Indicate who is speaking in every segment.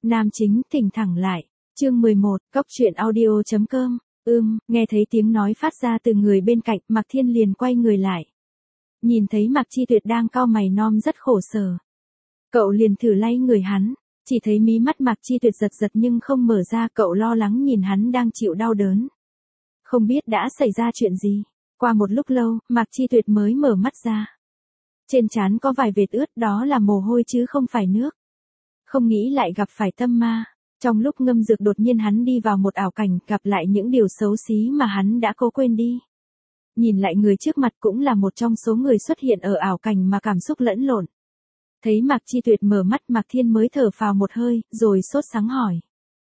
Speaker 1: Nam chính thỉnh thẳng lại. Chương 11, Cóc truyện audio.com. Nghe thấy tiếng nói phát ra từ người bên cạnh, Mạc Thiên liền quay người lại. Nhìn thấy Mạc Chi Tuyệt đang cau mày non rất khổ sở. Cậu liền thử lay người hắn, chỉ thấy mí mắt Mạc Chi Tuyệt giật giật nhưng không mở ra, cậu lo lắng nhìn hắn đang chịu đau đớn. Không biết đã xảy ra chuyện gì. Qua một lúc lâu, Mạc Chi Tuyệt mới mở mắt ra. Trên trán có vài vệt ướt, đó là mồ hôi chứ không phải nước. Không nghĩ lại gặp phải tâm ma. Trong lúc ngâm dược đột nhiên hắn đi vào một ảo cảnh, gặp lại những điều xấu xí mà hắn đã cố quên đi. Nhìn lại người trước mặt cũng là một trong số người xuất hiện ở ảo cảnh mà cảm xúc lẫn lộn. Thấy Mạc Chi Tuyệt mở mắt, Mạc Thiên mới thở phào một hơi, rồi sốt sắng hỏi.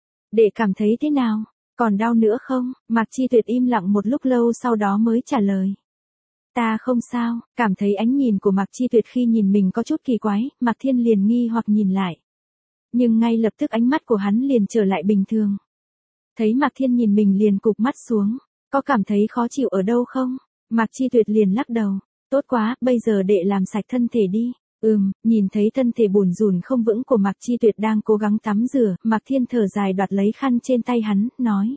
Speaker 1: Để cảm thấy thế nào? Còn đau nữa không? Mạc Chi Tuyệt im lặng một lúc lâu sau đó mới trả lời. Ta không sao. Cảm thấy ánh nhìn của Mạc Chi Tuyệt khi nhìn mình có chút kỳ quái, Mạc Thiên liền nghi hoặc nhìn lại. Nhưng ngay lập tức ánh mắt của hắn liền trở lại bình thường. Thấy Mạc Thiên nhìn mình liền cụp mắt xuống. Có cảm thấy khó chịu ở đâu không? Mạc Chi Tuyệt liền lắc đầu. Tốt quá, bây giờ đệ làm sạch thân thể đi. Nhìn thấy thân thể bủn rủn không vững của Mạc Chi Tuyệt đang cố gắng tắm rửa, Mạc Thiên thở dài đoạt lấy khăn trên tay hắn, nói.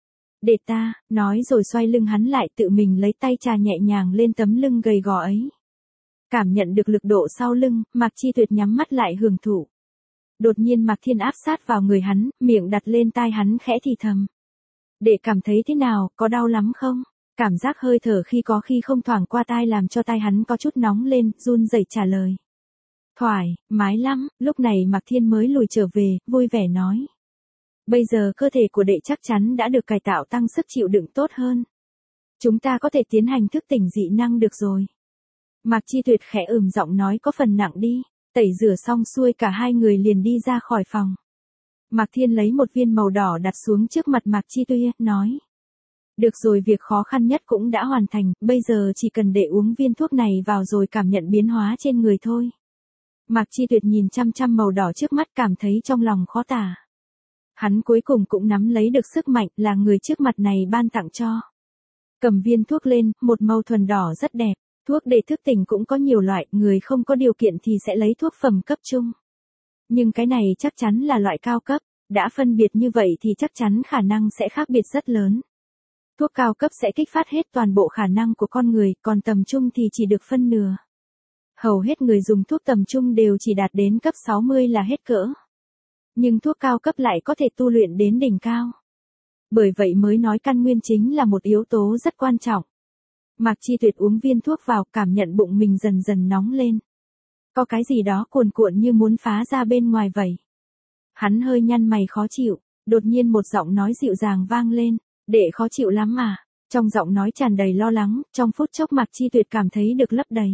Speaker 1: Để ta, nói rồi xoay lưng hắn lại, tự mình lấy tay chà nhẹ nhàng lên tấm lưng gầy gò ấy. Cảm nhận được lực độ sau lưng, Mạc Chi Tuyệt nhắm mắt lại hưởng thụ. Đột nhiên Mạc Thiên áp sát vào người hắn, miệng đặt lên tai hắn khẽ thì thầm. Để cảm thấy thế nào, có đau lắm không? Cảm giác hơi thở khi có khi không thoảng qua tai làm cho tai hắn có chút nóng lên, run rẩy trả lời. Thoải mái lắm. Lúc này Mạc Thiên mới lùi trở về, vui vẻ nói. Bây giờ cơ thể của đệ chắc chắn đã được cải tạo tăng sức chịu đựng tốt hơn. Chúng ta có thể tiến hành thức tỉnh dị năng được rồi. Mạc Chi Tuyệt khẽ giọng nói có phần nặng đi. Tẩy rửa xong xuôi cả hai người liền đi ra khỏi phòng. Mạc Thiên lấy một viên màu đỏ đặt xuống trước mặt Mạc Chi Tuyệt, nói. Được rồi, việc khó khăn nhất cũng đã hoàn thành, bây giờ chỉ cần để uống viên thuốc này vào rồi cảm nhận biến hóa trên người thôi. Mạc Chi Tuyệt nhìn chăm chăm màu đỏ trước mắt cảm thấy trong lòng khó tả. Hắn cuối cùng cũng nắm lấy được sức mạnh là người trước mặt này ban tặng cho. Cầm viên thuốc lên, một màu thuần đỏ rất đẹp. Thuốc để thức tỉnh cũng có nhiều loại, người không có điều kiện thì sẽ lấy thuốc phẩm cấp trung. Nhưng cái này chắc chắn là loại cao cấp, đã phân biệt như vậy thì chắc chắn khả năng sẽ khác biệt rất lớn. Thuốc cao cấp sẽ kích phát hết toàn bộ khả năng của con người, còn tầm trung thì chỉ được phân nửa. Hầu hết người dùng thuốc tầm trung đều chỉ đạt đến cấp 60 là hết cỡ. Nhưng thuốc cao cấp lại có thể tu luyện đến đỉnh cao. Bởi vậy mới nói căn nguyên chính là một yếu tố rất quan trọng. Mạc Chi Tuyệt uống viên thuốc vào, cảm nhận bụng mình dần dần nóng lên. Có cái gì đó cuồn cuộn như muốn phá ra bên ngoài vậy. Hắn hơi nhăn mày khó chịu, đột nhiên một giọng nói dịu dàng vang lên. Đệ khó chịu lắm mà. Trong giọng nói tràn đầy lo lắng, trong phút chốc Mạc Chi Tuyệt cảm thấy được lấp đầy.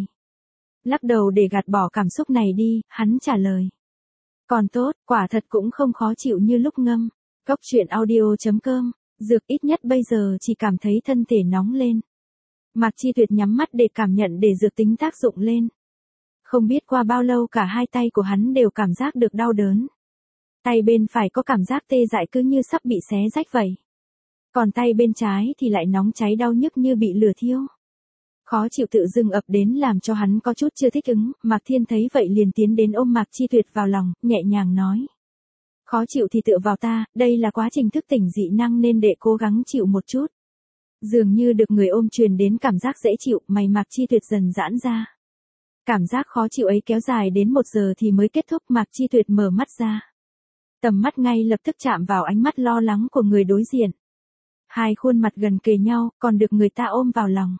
Speaker 1: Lắc đầu để gạt bỏ cảm xúc này đi, hắn trả lời. Còn tốt, quả thật cũng không khó chịu như lúc ngâm. Cóc truyện audio.com. Dược ít nhất bây giờ chỉ cảm thấy thân thể nóng lên. Mạc Chi Tuyệt nhắm mắt để cảm nhận để dược tính tác dụng lên. Không biết qua bao lâu cả hai tay của hắn đều cảm giác được đau đớn. Tay bên phải có cảm giác tê dại cứ như sắp bị xé rách vậy. Còn tay bên trái thì lại nóng cháy đau nhức như bị lửa thiêu. Khó chịu tự dưng ập đến làm cho hắn có chút chưa thích ứng, Mạc Thiên thấy vậy liền tiến đến ôm Mạc Chi Tuyệt vào lòng, nhẹ nhàng nói. Khó chịu thì tựa vào ta, đây là quá trình thức tỉnh dị năng nên đệ cố gắng chịu một chút. Dường như được người ôm truyền đến cảm giác dễ chịu, mày Mạc Chi Tuyệt dần giãn ra. Cảm giác khó chịu ấy kéo dài đến 1 giờ thì mới kết thúc, Mạc Chi Tuyệt mở mắt ra. Tầm mắt ngay lập tức chạm vào ánh mắt lo lắng của người đối diện. Hai khuôn mặt gần kề nhau, còn được người ta ôm vào lòng.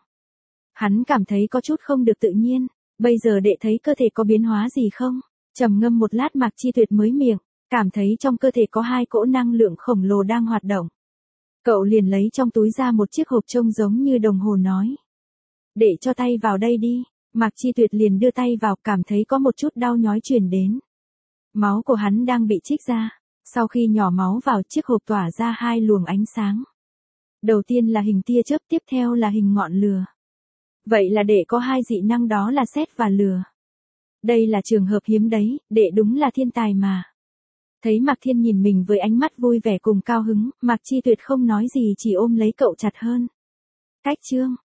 Speaker 1: Hắn cảm thấy có chút không được tự nhiên, bây giờ đệ thấy cơ thể có biến hóa gì không? Trầm ngâm một lát Mạc Chi Tuyệt mới miệng, cảm thấy trong cơ thể có 2 cỗ năng lượng khổng lồ đang hoạt động. Cậu liền lấy trong túi ra một chiếc hộp trông giống như đồng hồ nói. Để cho tay vào đây đi. Mạc Chi Tuyệt liền đưa tay vào, cảm thấy có một chút đau nhói truyền đến. Máu của hắn đang bị trích ra. Sau khi nhỏ máu vào, chiếc hộp tỏa ra 2 luồng ánh sáng. Đầu tiên là hình tia chớp, tiếp theo là hình ngọn lửa. Vậy là đệ có 2 dị năng, đó là sét và lửa. Đây là trường hợp hiếm đấy, đệ đúng là thiên tài mà. Thấy Mạc Thiên nhìn mình với ánh mắt vui vẻ cùng cao hứng, Mạc Chi Tuyệt không nói gì chỉ ôm lấy cậu chặt hơn. Cách chương